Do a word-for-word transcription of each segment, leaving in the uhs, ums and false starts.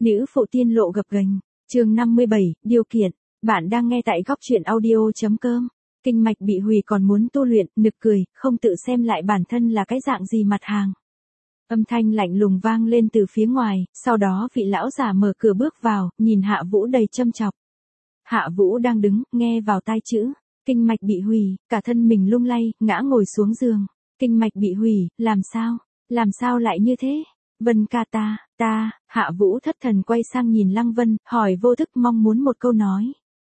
Nữ phụ tiên lộ gập ghềnh, chương năm mươi bảy, điều kiện. Bạn đang nghe tại góc truyện audio.com. Kinh mạch bị hủy còn muốn tu luyện, nực cười, không tự xem lại bản thân là cái dạng gì mặt hàng. Âm thanh lạnh lùng vang lên từ phía ngoài, sau đó vị lão già mở cửa bước vào, nhìn Hạ Vũ đầy châm chọc. Hạ Vũ đang đứng, nghe vào tai chữ, kinh mạch bị hủy, cả thân mình lung lay, ngã ngồi xuống giường. Kinh mạch bị hủy, làm sao, làm sao lại như thế? Vân ca ta, ta, Hạ Vũ thất thần quay sang nhìn Lăng Vân, hỏi vô thức mong muốn một câu nói.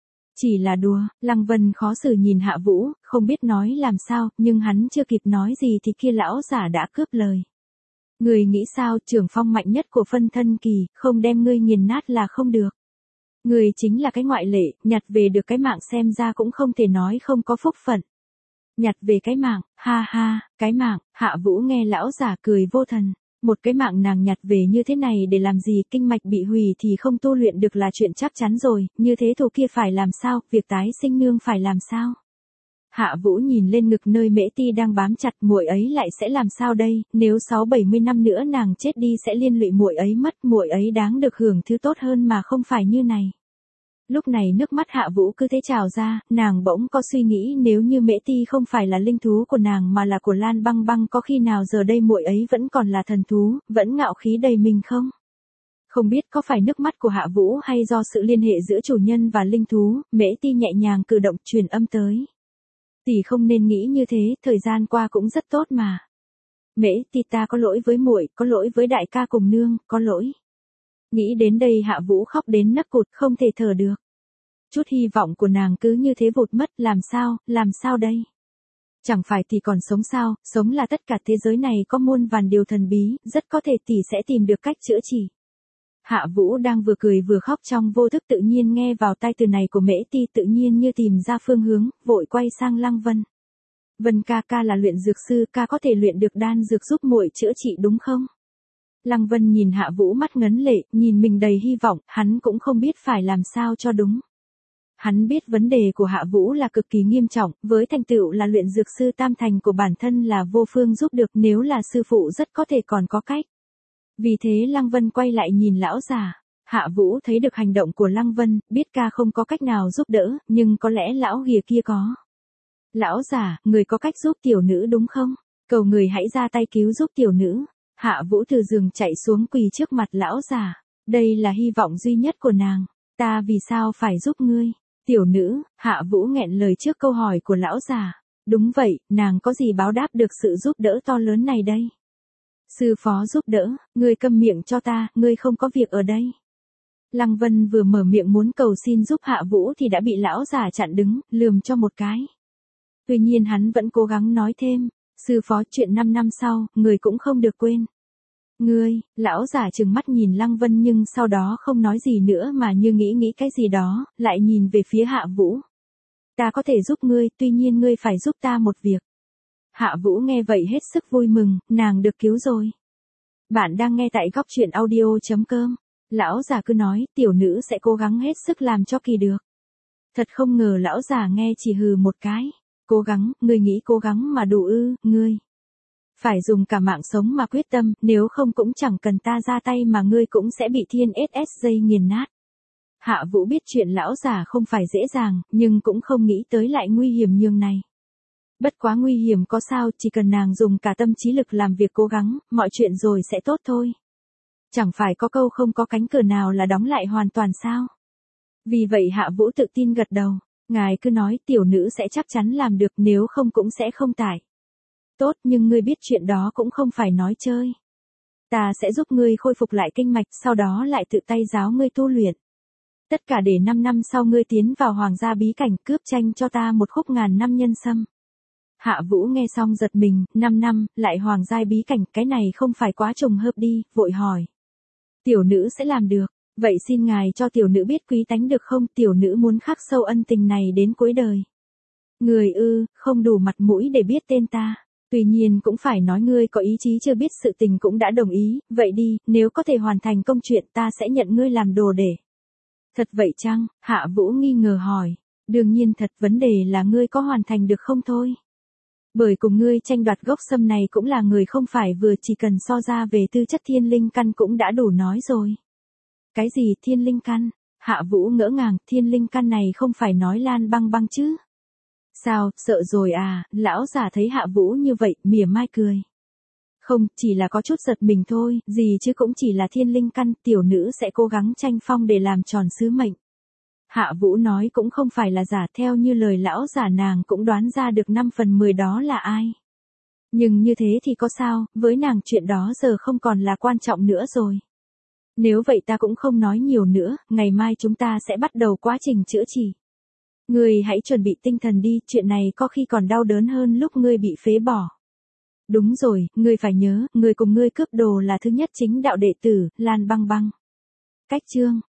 Chỉ là đùa, Lăng Vân khó xử nhìn Hạ Vũ, không biết nói làm sao, nhưng hắn chưa kịp nói gì thì kia lão giả đã cướp lời. Người nghĩ sao, trưởng phong mạnh nhất của phân thân kỳ, không đem ngươi nghiền nát là không được. Người chính là cái ngoại lệ, nhặt về được cái mạng xem ra cũng không thể nói không có phúc phận. Nhặt về cái mạng, ha ha, cái mạng, Hạ Vũ nghe lão giả cười vô thần. Một cái mạng nàng nhặt về như thế này để làm gì, kinh mạch bị hủy thì không tu luyện được là chuyện chắc chắn rồi, như thế thù kia phải làm sao, việc tái sinh nương phải làm sao. Hạ Vũ nhìn lên ngực nơi Mễ Ti đang bám chặt, muội ấy lại sẽ làm sao đây, nếu sáu bảy mươi năm nữa nàng chết đi sẽ liên lụy muội ấy mất, muội ấy đáng được hưởng thứ tốt hơn mà không phải như này. Lúc này nước mắt Hạ Vũ cứ thế trào ra, nàng bỗng có suy nghĩ nếu như Mễ Ti không phải là linh thú của nàng mà là của Lan Băng Băng có khi nào giờ đây muội ấy vẫn còn là thần thú, vẫn ngạo khí đầy mình không? Không biết có phải nước mắt của Hạ Vũ hay do sự liên hệ giữa chủ nhân và linh thú, Mễ Ti nhẹ nhàng cử động truyền âm tới. Tỷ không nên nghĩ như thế, thời gian qua cũng rất tốt mà. Mễ Ti ta có lỗi với muội, có lỗi với đại ca cùng nương, có lỗi. Nghĩ đến đây Hạ Vũ khóc đến nấc cụt, không thể thở được. Chút hy vọng của nàng cứ như thế vụt mất, làm sao, làm sao đây? Chẳng phải tỷ còn sống sao, sống là tất cả thế giới này có muôn vàn điều thần bí, rất có thể tỷ sẽ tìm được cách chữa trị. Hạ Vũ đang vừa cười vừa khóc trong vô thức tự nhiên nghe vào tai từ này của Mễ Ti tự nhiên như tìm ra phương hướng, vội quay sang Lăng Vân. Vân ca ca là luyện dược sư, ca có thể luyện được đan dược giúp muội chữa trị đúng không? Lăng Vân nhìn Hạ Vũ mắt ngấn lệ, nhìn mình đầy hy vọng, hắn cũng không biết phải làm sao cho đúng. Hắn biết vấn đề của Hạ Vũ là cực kỳ nghiêm trọng, với thành tựu là luyện dược sư tam thành của bản thân là vô phương giúp được, nếu là sư phụ rất có thể còn có cách. Vì thế Lăng Vân quay lại nhìn lão già. Hạ Vũ thấy được hành động của Lăng Vân, biết ca không có cách nào giúp đỡ, nhưng có lẽ lão ghìa kia có. Lão già, người có cách giúp tiểu nữ đúng không? Cầu người hãy ra tay cứu giúp tiểu nữ. Hạ Vũ từ giường chạy xuống quỳ trước mặt lão già. Đây là hy vọng duy nhất của nàng. Ta vì sao phải giúp ngươi? Tiểu nữ, Hạ Vũ nghẹn lời trước câu hỏi của lão già. Đúng vậy, nàng có gì báo đáp được sự giúp đỡ to lớn này đây? Sư phó giúp đỡ, ngươi câm miệng cho ta, ngươi không có việc ở đây. Lăng Vân vừa mở miệng muốn cầu xin giúp Hạ Vũ thì đã bị lão già chặn đứng, lườm cho một cái. Tuy nhiên hắn vẫn cố gắng nói thêm, sư phó chuyện năm năm sau, người cũng không được quên. Ngươi, lão già trừng mắt nhìn Lăng Vân nhưng sau đó không nói gì nữa mà như nghĩ nghĩ cái gì đó, lại nhìn về phía Hạ Vũ. Ta có thể giúp ngươi, tuy nhiên ngươi phải giúp ta một việc. Hạ Vũ nghe vậy hết sức vui mừng, nàng được cứu rồi. Bạn đang nghe tại góc truyện audio.com. Lão già cứ nói, tiểu nữ sẽ cố gắng hết sức làm cho kỳ được. Thật không ngờ lão già nghe chỉ hừ một cái. Cố gắng, ngươi nghĩ cố gắng mà đủ ư, ngươi. Phải dùng cả mạng sống mà quyết tâm, nếu không cũng chẳng cần ta ra tay mà ngươi cũng sẽ bị thiên ét ét dây nghiền nát. Hạ Vũ biết chuyện lão già không phải dễ dàng, nhưng cũng không nghĩ tới lại nguy hiểm nhường này. Bất quá nguy hiểm có sao, chỉ cần nàng dùng cả tâm trí lực làm việc cố gắng, mọi chuyện rồi sẽ tốt thôi. Chẳng phải có câu không có cánh cửa nào là đóng lại hoàn toàn sao? Vì vậy Hạ Vũ tự tin gật đầu, ngài cứ nói tiểu nữ sẽ chắc chắn làm được, nếu không cũng sẽ không tải. Tốt, nhưng ngươi biết chuyện đó cũng không phải nói chơi. Ta sẽ giúp ngươi khôi phục lại kinh mạch, sau đó lại tự tay giáo ngươi tu luyện. Tất cả để năm năm sau ngươi tiến vào hoàng gia bí cảnh cướp tranh cho ta một khúc ngàn năm nhân sâm. Hạ Vũ nghe xong giật mình, năm năm, lại hoàng giai bí cảnh, cái này không phải quá trùng hợp đi, vội hỏi. Tiểu nữ sẽ làm được, vậy xin ngài cho tiểu nữ biết quý tánh được không, tiểu nữ muốn khắc sâu ân tình này đến cuối đời. Người ư, không đủ mặt mũi để biết tên ta. Tuy nhiên cũng phải nói ngươi có ý chí chưa biết sự tình cũng đã đồng ý, vậy đi, nếu có thể hoàn thành công chuyện ta sẽ nhận ngươi làm đồ để. Thật vậy chăng? Hạ Vũ nghi ngờ hỏi. Đương nhiên thật, vấn đề là ngươi có hoàn thành được không thôi. Bởi cùng ngươi tranh đoạt gốc sâm này cũng là người không phải vừa, chỉ cần so ra về tư chất thiên linh căn cũng đã đủ nói rồi. Cái gì thiên linh căn? Hạ Vũ ngỡ ngàng, thiên linh căn này không phải nói Lan Băng Băng chứ? Sao, sợ rồi à? Lão già thấy Hạ Vũ như vậy, mỉa mai cười. Không, chỉ là có chút giật mình thôi, gì chứ cũng chỉ là thiên linh căn, tiểu nữ sẽ cố gắng tranh phong để làm tròn sứ mệnh. Hạ Vũ nói cũng không phải là giả, theo như lời lão giả nàng cũng đoán ra được năm phần mười đó là ai. Nhưng như thế thì có sao, với nàng chuyện đó giờ không còn là quan trọng nữa rồi. Nếu vậy ta cũng không nói nhiều nữa, ngày mai chúng ta sẽ bắt đầu quá trình chữa trị. Ngươi hãy chuẩn bị tinh thần đi, chuyện này có khi còn đau đớn hơn lúc ngươi bị phế bỏ. Đúng rồi, ngươi phải nhớ, người cùng ngươi cướp đồ là thứ nhất chính đạo đệ tử, Lan Băng Băng. Cách chương